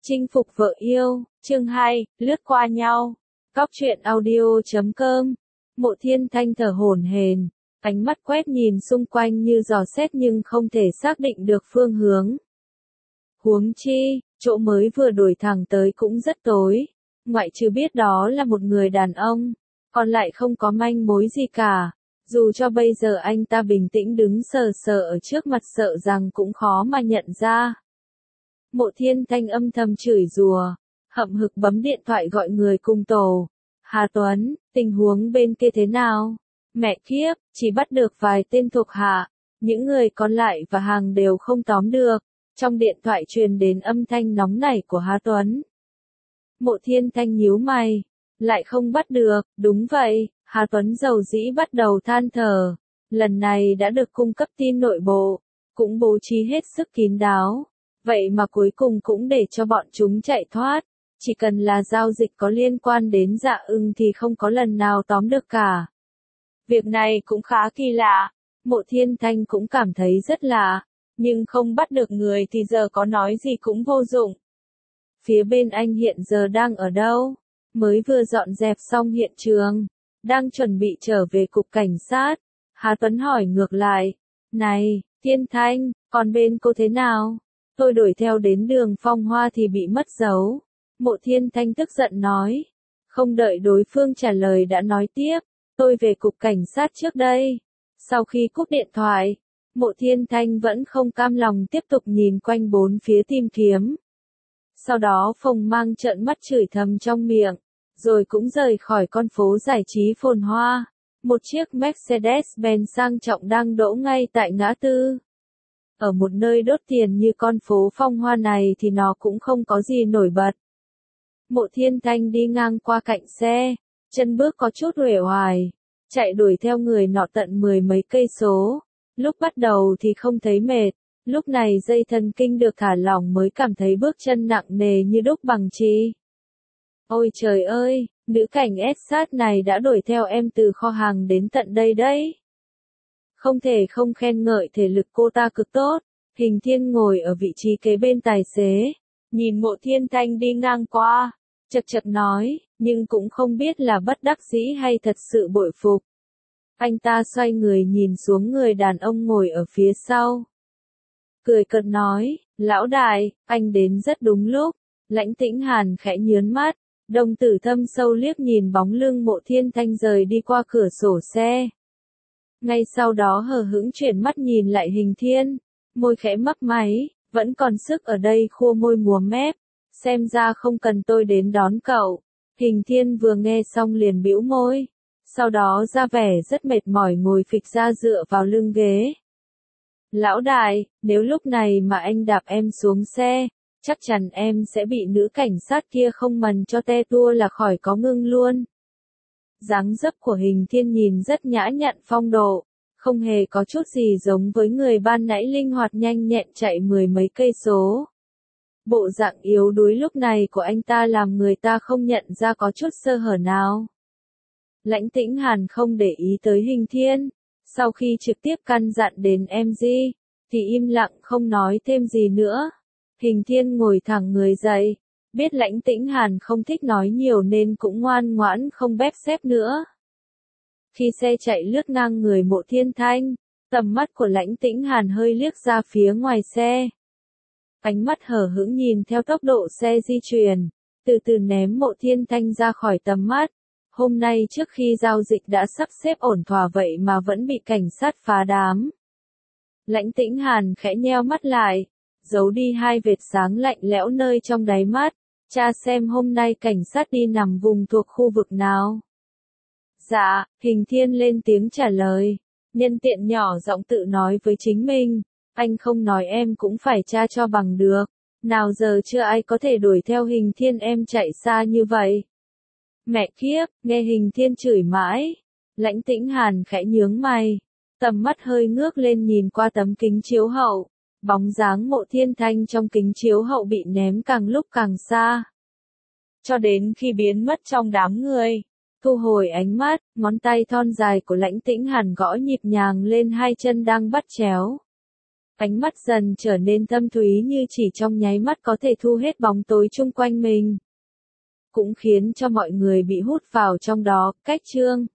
Chinh phục vợ yêu, chương 2, lướt qua nhau. Cóc truyện audio.com. Mộ Thiên Thanh thở hổn hển, ánh mắt quét nhìn xung quanh như dò xét nhưng không thể xác định được phương hướng. Huống chi, chỗ mới vừa đổi thẳng tới cũng rất tối, ngoại trừ biết đó là một người đàn ông, còn lại không có manh mối gì cả. Dù cho bây giờ anh ta bình tĩnh đứng sờ sờ ở trước mặt sợ rằng cũng khó mà nhận ra. Mộ Thiên Thanh âm thầm chửi rủa, hậm hực bấm điện thoại gọi người cùng tổ. Hà Tuấn, tình huống bên kia thế nào? Mẹ kiếp, chỉ bắt được vài tên thuộc hạ, những người còn lại và hàng đều không tóm được. Trong điện thoại truyền đến âm thanh nóng nảy của Hà Tuấn. Mộ Thiên Thanh nhíu mày, lại không bắt được, đúng vậy, Hà Tuấn dầu dĩ bắt đầu than thở. Lần này đã được cung cấp tin nội bộ, cũng bố trí hết sức kín đáo. Vậy mà cuối cùng cũng để cho bọn chúng chạy thoát. Chỉ cần là giao dịch có liên quan đến Dạ Ưng thì không có lần nào tóm được cả. Việc này cũng khá kỳ lạ. Mộ Thiên Thanh cũng cảm thấy rất lạ. Nhưng không bắt được người thì giờ có nói gì cũng vô dụng. Phía bên anh hiện giờ đang ở đâu? Mới vừa dọn dẹp xong hiện trường. Đang chuẩn bị trở về cục cảnh sát. Hà Tuấn hỏi ngược lại. Này, Thiên Thanh, còn bên cô thế nào? Tôi đuổi theo đến đường Phong Hoa thì bị mất dấu. Mộ Thiên Thanh tức giận nói. Không đợi đối phương trả lời đã nói tiếp. Tôi về cục cảnh sát trước đây. Sau khi cúp điện thoại, Mộ Thiên Thanh vẫn không cam lòng tiếp tục nhìn quanh bốn phía tìm kiếm. Sau đó Phùng Mang trợn mắt chửi thầm trong miệng. Rồi cũng rời khỏi con phố giải trí phồn hoa. Một chiếc Mercedes-Benz sang trọng đang đỗ ngay tại ngã tư. Ở một nơi đốt tiền như con phố Phong Hoa này thì nó cũng không có gì nổi bật. Mộ Thiên Thanh đi ngang qua cạnh xe, chân bước có chút uể oải, chạy đuổi theo người nọ tận 10 mấy cây số. Lúc bắt đầu thì không thấy mệt, lúc này dây thần kinh được thả lỏng mới cảm thấy bước chân nặng nề như đúc bằng chì. Ôi trời ơi, nữ cảnh ép sát này đã đuổi theo em từ kho hàng đến tận đây đấy. Không thể không khen ngợi thể lực cô ta cực tốt. Hình Thiên ngồi ở vị trí kế bên tài xế, nhìn Mộ Thiên Thanh đi ngang qua, chật chật nói, nhưng cũng không biết là bất đắc dĩ hay thật sự bội phục. Anh ta xoay người nhìn xuống người đàn ông ngồi ở phía sau. Cười cợt nói, lão đại, anh đến rất đúng lúc. Lãnh Tĩnh Hàn khẽ nhớn mắt, đồng tử thâm sâu liếc nhìn bóng lưng Mộ Thiên Thanh rời đi qua cửa sổ xe. Ngay sau đó hờ hững chuyển mắt nhìn lại Hình Thiên, môi khẽ mấp máy, vẫn còn sức ở đây khua môi múa mép, xem ra không cần tôi đến đón cậu. Hình Thiên vừa nghe xong liền bĩu môi, sau đó ra vẻ rất mệt mỏi ngồi phịch ra dựa vào lưng ghế. Lão đại, nếu lúc này mà anh đạp em xuống xe, chắc chắn em sẽ bị nữ cảnh sát kia không mần cho te tua là khỏi có ngưng luôn. Dáng dấp của Hình Thiên nhìn rất nhã nhặn phong độ, không hề có chút gì giống với người ban nãy linh hoạt nhanh nhẹn chạy 10 mấy cây số. Bộ dạng yếu đuối lúc này của anh ta làm người ta không nhận ra có chút sơ hở nào. Lãnh Tĩnh Hàn không để ý tới Hình Thiên, sau khi trực tiếp căn dặn đến MG, thì im lặng không nói thêm gì nữa. Hình Thiên ngồi thẳng người dậy. Biết Lãnh Tĩnh Hàn không thích nói nhiều nên cũng ngoan ngoãn không bép xép nữa. Khi xe chạy lướt ngang người Mộ Thiên Thanh, tầm mắt của Lãnh Tĩnh Hàn hơi liếc ra phía ngoài xe. Ánh mắt hờ hững nhìn theo tốc độ xe di chuyển, từ từ ném Mộ Thiên Thanh ra khỏi tầm mắt. Hôm nay trước khi giao dịch đã sắp xếp ổn thỏa vậy mà vẫn bị cảnh sát phá đám. Lãnh Tĩnh Hàn khẽ nheo mắt lại, giấu đi hai vệt sáng lạnh lẽo nơi trong đáy mắt. Cha xem hôm nay cảnh sát đi nằm vùng thuộc khu vực nào. Dạ, Hình Thiên lên tiếng trả lời. Nhân tiện nhỏ giọng tự nói với chính mình. Anh không nói em cũng phải tra cho bằng được. Nào giờ chưa ai có thể đuổi theo Hình Thiên em chạy xa như vậy. Mẹ kiếp, nghe Hình Thiên chửi mãi. Lãnh Tĩnh Hàn khẽ nhướng mày. Tầm mắt hơi ngước lên nhìn qua tấm kính chiếu hậu. Bóng dáng Mộ Thiên Thanh trong kính chiếu hậu bị ném càng lúc càng xa. Cho đến khi biến mất trong đám người. Thu hồi ánh mắt, ngón tay thon dài của Lãnh Tĩnh Hàn gõ nhịp nhàng lên hai chân đang bắt chéo. Ánh mắt dần trở nên thâm thúy như chỉ trong nháy mắt có thể thu hết bóng tối chung quanh mình. Cũng khiến cho mọi người bị hút vào trong đó, cách Trương